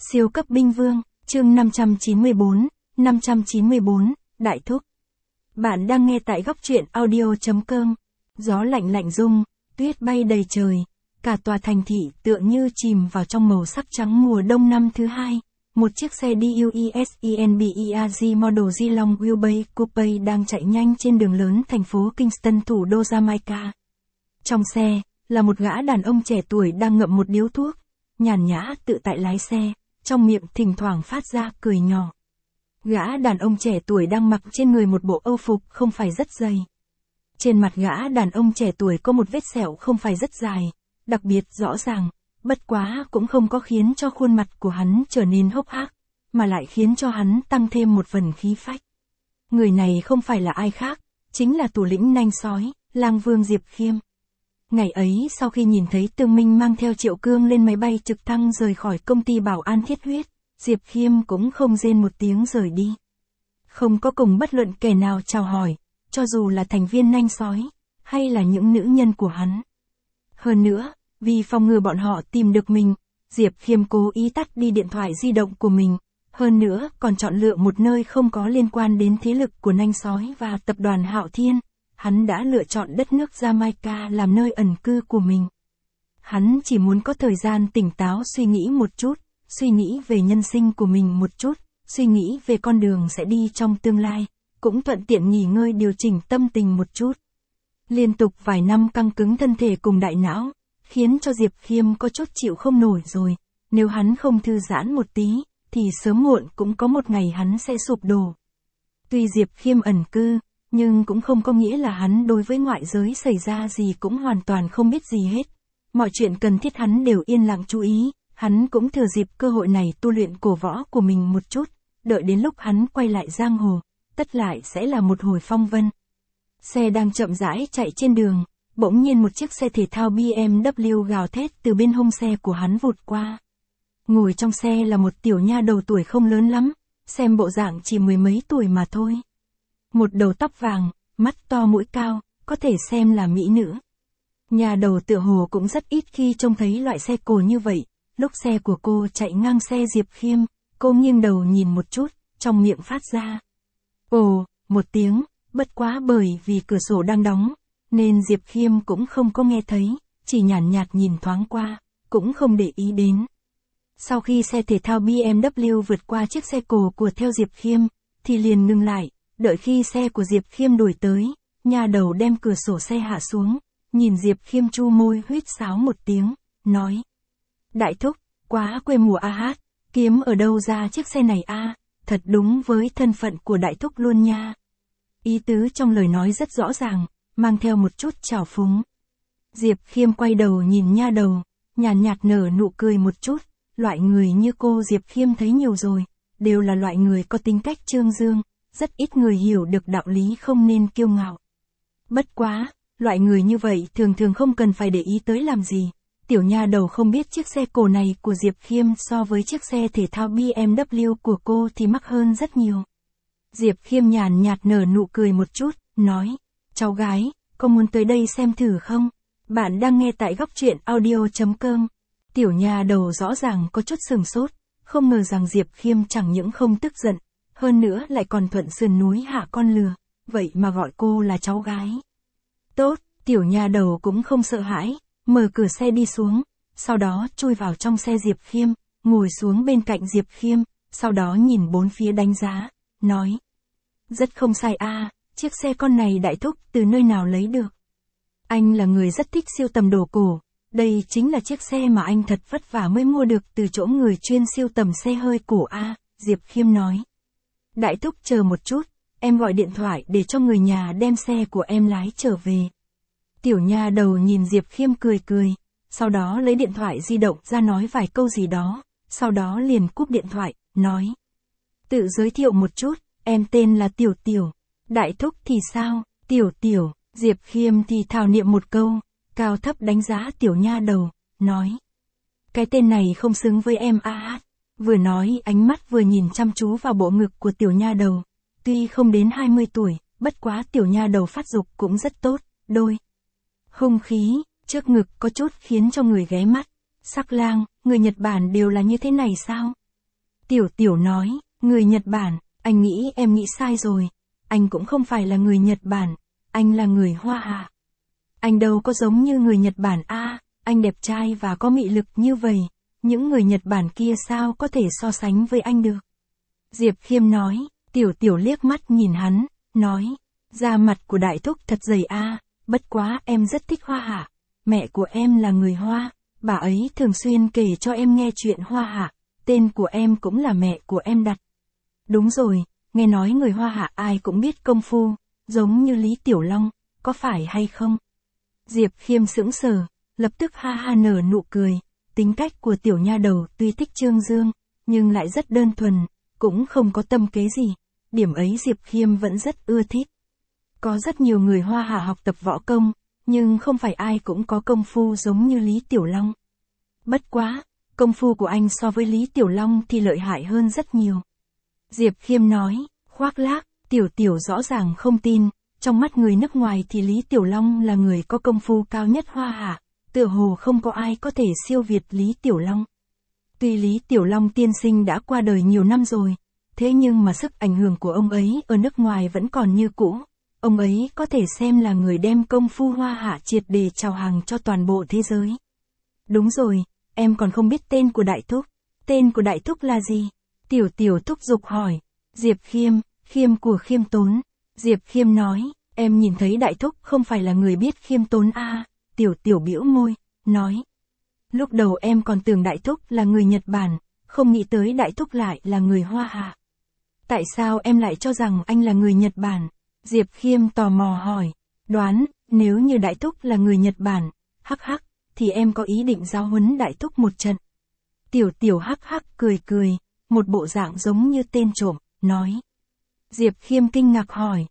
Siêu cấp binh vương, chương 594, Đại Thúc. Bạn đang nghe tại góc truyện audio.com. Gió lạnh lạnh rung, tuyết bay đầy trời, cả tòa thành thị tựa như chìm vào trong màu sắc trắng mùa đông năm thứ hai. Một chiếc xe DUESENBEAG Model G Long Wheelbase Coupe đang chạy nhanh trên đường lớn thành phố Kingston, thủ đô Jamaica. Trong xe, là một gã đàn ông trẻ tuổi đang ngậm một điếu thuốc, nhàn nhã tự tại lái xe, trong miệng thỉnh thoảng phát ra cười nhỏ. Gã đàn ông trẻ tuổi đang mặc trên người một bộ âu phục không phải rất dày. Trên mặt gã đàn ông trẻ tuổi có một vết sẹo không phải rất dài, đặc biệt rõ ràng, bất quá cũng không có khiến cho khuôn mặt của hắn trở nên hốc hác, mà lại khiến cho hắn tăng thêm một phần khí phách. Người này không phải là ai khác, chính là thủ lĩnh nanh sói, Lang Vương Diệp Khiêm. Ngày ấy sau khi nhìn thấy Tương Minh mang theo Triệu Cương lên máy bay trực thăng rời khỏi công ty Bảo An Thiết Huyết, Diệp Khiêm cũng không rên một tiếng rời đi. Không có cùng bất luận kẻ nào chào hỏi, cho dù là thành viên nanh sói, hay là những nữ nhân của hắn. Hơn nữa, vì phòng ngừa bọn họ tìm được mình, Diệp Khiêm cố ý tắt đi điện thoại di động của mình, hơn nữa còn chọn lựa một nơi không có liên quan đến thế lực của nanh sói và tập đoàn Hạo Thiên. Hắn đã lựa chọn đất nước Jamaica làm nơi ẩn cư của mình. Hắn chỉ muốn có thời gian tỉnh táo suy nghĩ một chút, suy nghĩ về nhân sinh của mình một chút, suy nghĩ về con đường sẽ đi trong tương lai, cũng thuận tiện nghỉ ngơi điều chỉnh tâm tình một chút. Liên tục vài năm căng cứng thân thể cùng đại não, khiến cho Diệp Khiêm có chút chịu không nổi rồi, nếu hắn không thư giãn một tí, thì sớm muộn cũng có một ngày hắn sẽ sụp đổ. Tuy Diệp Khiêm ẩn cư, nhưng cũng không có nghĩa là hắn đối với ngoại giới xảy ra gì cũng hoàn toàn không biết gì hết. Mọi chuyện cần thiết hắn đều yên lặng chú ý, hắn cũng thừa dịp cơ hội này tu luyện cổ võ của mình một chút, đợi đến lúc hắn quay lại giang hồ, tất lại sẽ là một hồi phong vân. Xe đang chậm rãi chạy trên đường, bỗng nhiên một chiếc xe thể thao BMW gào thét từ bên hông xe của hắn vụt qua. Ngồi trong xe là một tiểu nha đầu tuổi không lớn lắm, xem bộ dạng chỉ mười mấy tuổi mà thôi. Một đầu tóc vàng, mắt to mũi cao, có thể xem là mỹ nữ. Nhà đầu tựa hồ cũng rất ít khi trông thấy loại xe cổ như vậy. Lúc xe của cô chạy ngang xe Diệp Khiêm, cô nghiêng đầu nhìn một chút, trong miệng phát ra ồ, một tiếng, bất quá bởi vì cửa sổ đang đóng, nên Diệp Khiêm cũng không có nghe thấy, chỉ nhàn nhạt nhìn thoáng qua, cũng không để ý đến. Sau khi xe thể thao BMW vượt qua chiếc xe cổ của theo Diệp Khiêm, thì liền ngừng lại. Đợi khi xe của Diệp Khiêm đuổi tới, nhà đầu đem cửa sổ xe hạ xuống, nhìn Diệp Khiêm chu môi huýt sáo một tiếng, nói: Đại thúc, quá quê mùa a hát, kiếm ở đâu ra chiếc xe này a, thật đúng với thân phận của đại thúc luôn nha. Ý tứ trong lời nói rất rõ ràng, mang theo một chút trào phúng. Diệp Khiêm quay đầu nhìn nha đầu, nhàn nhạt nở nụ cười một chút, loại người như cô Diệp Khiêm thấy nhiều rồi, đều là loại người có tính cách trương dương. Rất ít người hiểu được đạo lý không nên kiêu ngạo. Bất quá, loại người như vậy thường thường không cần phải để ý tới làm gì. Tiểu nha đầu không biết chiếc xe cổ này của Diệp Khiêm so với chiếc xe thể thao BMW của cô thì mắc hơn rất nhiều. Diệp Khiêm nhàn nhạt nở nụ cười một chút, nói: Cháu gái, có muốn tới đây xem thử không? Bạn đang nghe tại góc truyện audio.com. Tiểu nha đầu rõ ràng có chút sừng sốt, không ngờ rằng Diệp Khiêm chẳng những không tức giận, hơn nữa lại còn thuận sườn núi hạ con lừa, vậy mà gọi cô là cháu gái. Tốt, tiểu nha đầu cũng không sợ hãi, mở cửa xe đi xuống, sau đó chui vào trong xe Diệp Khiêm, ngồi xuống bên cạnh Diệp Khiêm, sau đó nhìn bốn phía đánh giá, nói: Rất không sai a, chiếc xe con này đại thúc từ nơi nào lấy được? Anh là người rất thích sưu tầm đồ cổ, đây chính là chiếc xe mà anh thật vất vả mới mua được từ chỗ người chuyên sưu tầm xe hơi cổ a, Diệp Khiêm nói. Đại thúc chờ một chút, em gọi điện thoại để cho người nhà đem xe của em lái trở về. Tiểu nha đầu nhìn Diệp Khiêm cười cười, sau đó lấy điện thoại di động ra nói vài câu gì đó, sau đó liền cúp điện thoại, nói: Tự giới thiệu một chút, em tên là Tiểu Tiểu. Đại thúc thì sao? Tiểu Tiểu. Diệp Khiêm thì thào niệm một câu, cao thấp đánh giá tiểu nha đầu, nói: Cái tên này không xứng với em a. Vừa nói ánh mắt vừa nhìn chăm chú vào bộ ngực của tiểu nha đầu. Tuy không đến 20 tuổi, bất quá tiểu nha đầu phát dục cũng rất tốt, đôi hung khí, trước ngực có chút khiến cho người ghé mắt. Sắc lang, người Nhật Bản đều là như thế này sao? Tiểu Tiểu nói, người Nhật Bản, anh nghĩ em nghĩ sai rồi. Anh cũng không phải là người Nhật Bản, anh là người Hoa Hạ. Anh đâu có giống như người Nhật Bản anh đẹp trai và có mị lực như vậy, những người Nhật Bản kia sao có thể so sánh với anh được. Diệp Khiêm nói, Tiểu Tiểu liếc mắt nhìn hắn, nói, da mặt của đại thúc thật dày bất quá em rất thích Hoa Hạ. Mẹ của em là người Hoa, bà ấy thường xuyên kể cho em nghe chuyện Hoa Hạ, tên của em cũng là mẹ của em đặt. Đúng rồi, nghe nói người Hoa Hạ ai cũng biết công phu, giống như Lý Tiểu Long, có phải hay không? Diệp Khiêm sững sờ, lập tức ha ha nở nụ cười, tính cách của tiểu nha đầu tuy thích Trương Dương, nhưng lại rất đơn thuần, cũng không có tâm kế gì, điểm ấy Diệp Khiêm vẫn rất ưa thích. Có rất nhiều người Hoa Hạ học tập võ công, nhưng không phải ai cũng có công phu giống như Lý Tiểu Long. Bất quá, công phu của anh so với Lý Tiểu Long thì lợi hại hơn rất nhiều. Diệp Khiêm nói, khoác lác, Tiểu Tiểu rõ ràng không tin, trong mắt người nước ngoài thì Lý Tiểu Long là người có công phu cao nhất Hoa Hạ, tựa hồ không có ai có thể siêu việt Lý Tiểu Long. Tuy Lý Tiểu Long tiên sinh đã qua đời nhiều năm rồi, thế nhưng mà sức ảnh hưởng của ông ấy ở nước ngoài vẫn còn như cũ. Ông ấy có thể xem là người đem công phu Hoa Hạ triệt để chào hàng cho toàn bộ thế giới. Đúng rồi, em còn không biết tên của đại thúc. Tên của đại thúc là gì? Tiểu Tiểu thúc giục hỏi. Diệp Khiêm, Khiêm của khiêm tốn. Diệp Khiêm nói, em nhìn thấy đại thúc không phải là người biết khiêm tốn Tiểu Tiểu bĩu môi, nói. Lúc đầu em còn tưởng đại thúc là người Nhật Bản, không nghĩ tới đại thúc lại là người Hoa Hạ. Tại sao em lại cho rằng anh là người Nhật Bản? Diệp Khiêm tò mò hỏi. Đoán, nếu như đại thúc là người Nhật Bản, thì em có ý định giáo huấn đại thúc một trận. Tiểu Tiểu cười, một bộ dạng giống như tên trộm, nói. Diệp Khiêm kinh ngạc hỏi.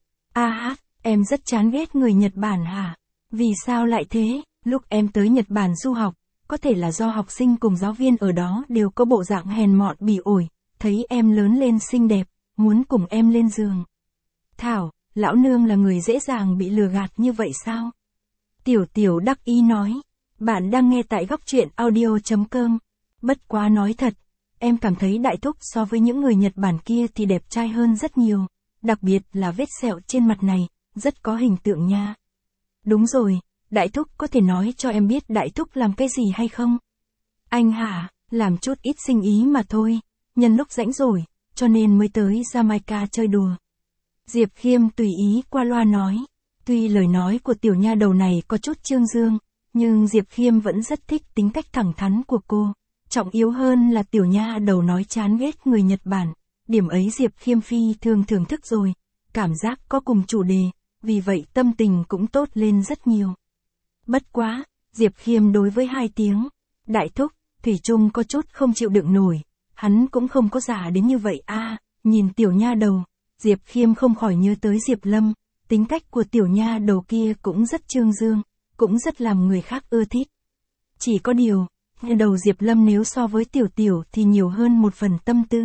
Em rất chán ghét người Nhật Bản hả? Vì sao lại thế? Lúc em tới Nhật Bản du học, có thể là do học sinh cùng giáo viên ở đó đều có bộ dạng hèn mọn bỉ ổi, thấy em lớn lên xinh đẹp, muốn cùng em lên giường. Thảo, lão nương là người dễ dàng bị lừa gạt như vậy sao? Tiểu Tiểu đắc ý nói. Bạn đang nghe tại góc truyện audio.com. Bất quá nói thật, em cảm thấy đại thúc so với những người Nhật Bản kia thì đẹp trai hơn rất nhiều, đặc biệt là vết sẹo trên mặt này, rất có hình tượng nha. Đúng rồi, đại thúc có thể nói cho em biết đại thúc làm cái gì hay không? Anh hả, làm chút ít sinh ý mà thôi, nhân lúc rảnh rỗi, cho nên mới tới Jamaica chơi đùa. Diệp Khiêm tùy ý qua loa nói, tuy lời nói của tiểu nha đầu này có chút trương dương, nhưng Diệp Khiêm vẫn rất thích tính cách thẳng thắn của cô. Trọng yếu hơn là tiểu nha đầu nói chán ghét người Nhật Bản, điểm ấy Diệp Khiêm phi thường thưởng thức rồi, cảm giác có cùng chủ đề, vì vậy tâm tình cũng tốt lên rất nhiều. Bất quá, Diệp Khiêm đối với 2 tiếng, đại thúc, thủy chung có chút không chịu đựng nổi, hắn cũng không có già đến như vậy nhìn tiểu nha đầu, Diệp Khiêm không khỏi nhớ tới Diệp Lâm, tính cách của tiểu nha đầu kia cũng rất trương dương, cũng rất làm người khác ưa thích. Chỉ có điều, đầu Diệp Lâm nếu so với Tiểu Tiểu thì nhiều hơn một phần tâm tư.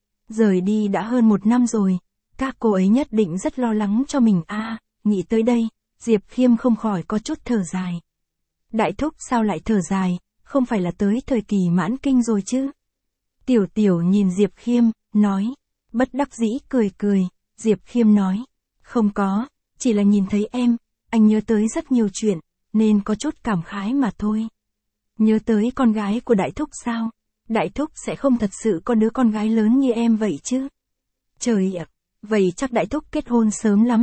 Rời đi đã hơn 1 năm rồi, các cô ấy nhất định rất lo lắng cho mình nghĩ tới đây, Diệp Khiêm không khỏi có chút thở dài. Đại thúc sao lại thở dài, không phải là tới thời kỳ mãn kinh rồi chứ? Tiểu Tiểu nhìn Diệp Khiêm, nói, bất đắc dĩ cười, Diệp Khiêm nói, không có, chỉ là nhìn thấy em, anh nhớ tới rất nhiều chuyện, nên có chút cảm khái mà thôi. Nhớ tới con gái của đại thúc sao? Đại thúc sẽ không thật sự có đứa con gái lớn như em vậy chứ? Trời ạ, vậy chắc đại thúc kết hôn sớm lắm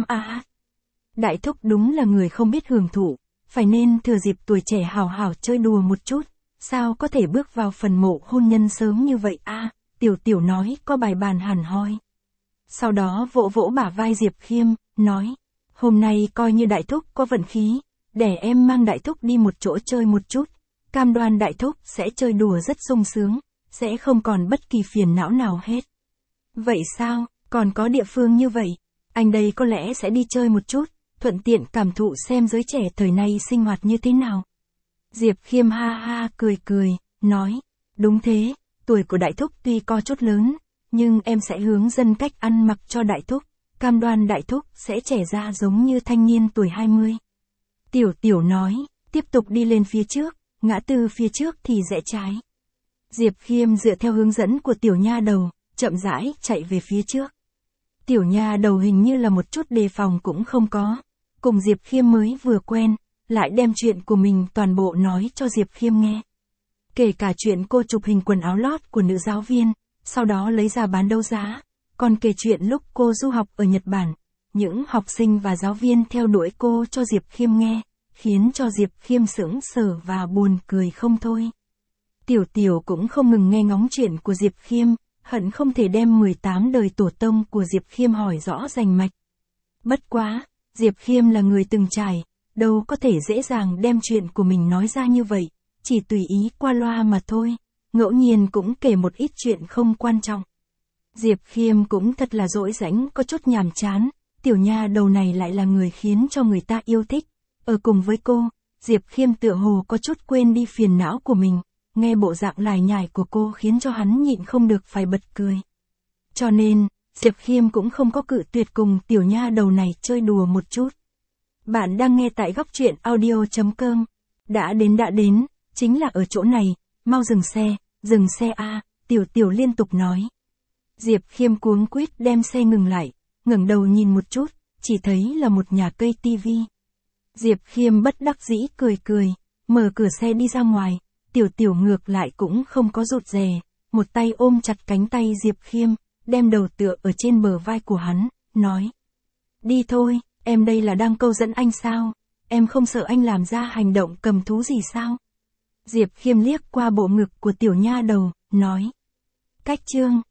Đại thúc đúng là người không biết hưởng thụ, phải nên thừa dịp tuổi trẻ hào hào chơi đùa một chút, sao có thể bước vào phần mộ hôn nhân sớm như vậy Tiểu Tiểu nói có bài bàn hẳn hoi. Sau đó vỗ vỗ bả vai Diệp Khiêm, nói, hôm nay coi như đại thúc có vận khí, để em mang đại thúc đi một chỗ chơi một chút, cam đoan đại thúc sẽ chơi đùa rất sung sướng, sẽ không còn bất kỳ phiền não nào hết. Vậy sao, còn có địa phương như vậy, anh đây có lẽ sẽ đi chơi một chút, thuận tiện cảm thụ xem giới trẻ thời nay sinh hoạt như thế nào. Diệp Khiêm ha ha cười, nói, đúng thế, tuổi của đại thúc tuy có chút lớn, nhưng em sẽ hướng dẫn cách ăn mặc cho đại thúc, cam đoan đại thúc sẽ trẻ ra giống như thanh niên tuổi 20. Tiểu Tiểu nói, tiếp tục đi lên phía trước, ngã tư phía trước thì rẽ trái. Diệp Khiêm dựa theo hướng dẫn của tiểu nha đầu, chậm rãi chạy về phía trước. Tiểu nha đầu hình như là một chút đề phòng cũng không có. Cùng Diệp Khiêm mới vừa quen, lại đem chuyện của mình toàn bộ nói cho Diệp Khiêm nghe. Kể cả chuyện cô chụp hình quần áo lót của nữ giáo viên, sau đó lấy ra bán đấu giá. Còn kể chuyện lúc cô du học ở Nhật Bản, những học sinh và giáo viên theo đuổi cô cho Diệp Khiêm nghe, khiến cho Diệp Khiêm sững sờ và buồn cười không thôi. Tiểu Tiểu cũng không ngừng nghe ngóng chuyện của Diệp Khiêm, hận không thể đem 18 đời tổ tông của Diệp Khiêm hỏi rõ rành mạch. Bất quá, Diệp Khiêm là người từng trải, đâu có thể dễ dàng đem chuyện của mình nói ra như vậy, chỉ tùy ý qua loa mà thôi, ngẫu nhiên cũng kể một ít chuyện không quan trọng. Diệp Khiêm cũng thật là dỗi rãnh, có chút nhàm chán, tiểu nha đầu này lại là người khiến cho người ta yêu thích. Ở cùng với cô, Diệp Khiêm tựa hồ có chút quên đi phiền não của mình, nghe bộ dạng lải nhải của cô khiến cho hắn nhịn không được phải bật cười. Cho nên, Diệp Khiêm cũng không có cự tuyệt cùng tiểu nha đầu này chơi đùa một chút. Bạn đang nghe tại góc truyện audio.com. Đã đến, chính là ở chỗ này, mau dừng xe a, Tiểu Tiểu liên tục nói. Diệp Khiêm cuống quýt đem xe ngừng lại, ngẩng đầu nhìn một chút, chỉ thấy là một nhà cây tivi. Diệp Khiêm bất đắc dĩ cười, mở cửa xe đi ra ngoài, Tiểu Tiểu ngược lại cũng không có rụt rè, một tay ôm chặt cánh tay Diệp Khiêm, đem đầu tựa ở trên bờ vai của hắn, nói. Đi thôi, em đây là đang câu dẫn anh sao, em không sợ anh làm ra hành động cầm thú gì sao? Diệp Khiêm liếc qua bộ ngực của tiểu nha đầu, nói. Cách chương.